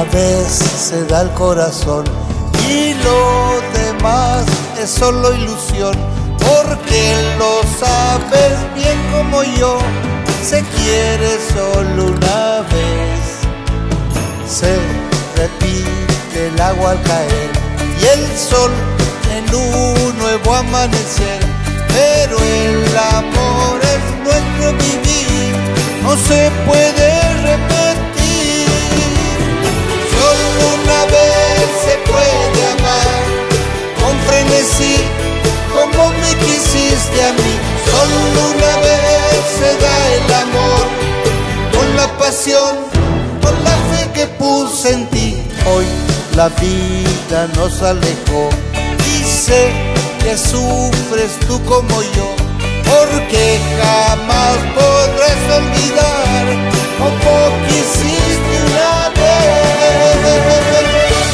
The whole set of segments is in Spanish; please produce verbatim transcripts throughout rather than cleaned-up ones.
vez se da el corazón y lo demás es solo ilusión, porque lo sabes bien como yo, se quiere solo una vez. Se repite el agua al caer y el sol en un nuevo amanecer, pero el amor es nuestro vivir, no se puede repetir. Solo una vez se puede amar con frenesí, como me quisiste a mí. Solo una vez se da el amor, con la pasión, con la fe que puse en ti. Hoy la vida nos alejó y sé que sufres tú como yo, porque jamás podrás olvidar como quisiste una vez.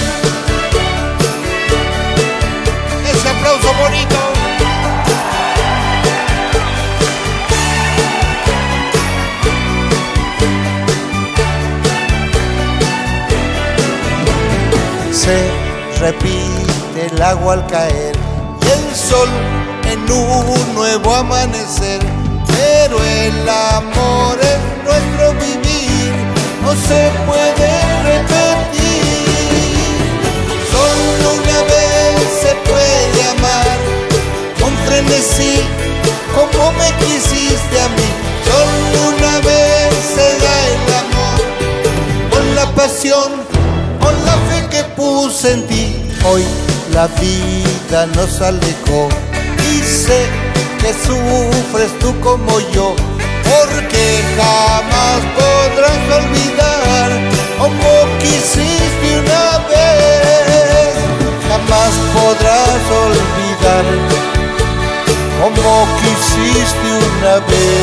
Ese aplauso bonito. Se repite el agua al caer y el sol en un nuevo amanecer, pero el amor es nuestro vivir, no se puede repetir. Solo una vez se puede amar con frenesí, como me quisiste a mí. Solo una vez se da el amor, con la pasión, con la fe que puse en ti. Hoy la vida nos alejó y sé que sufres tú como yo, porque jamás podrás olvidar como quisiste una vez. Jamás podrás olvidar como quisiste una vez.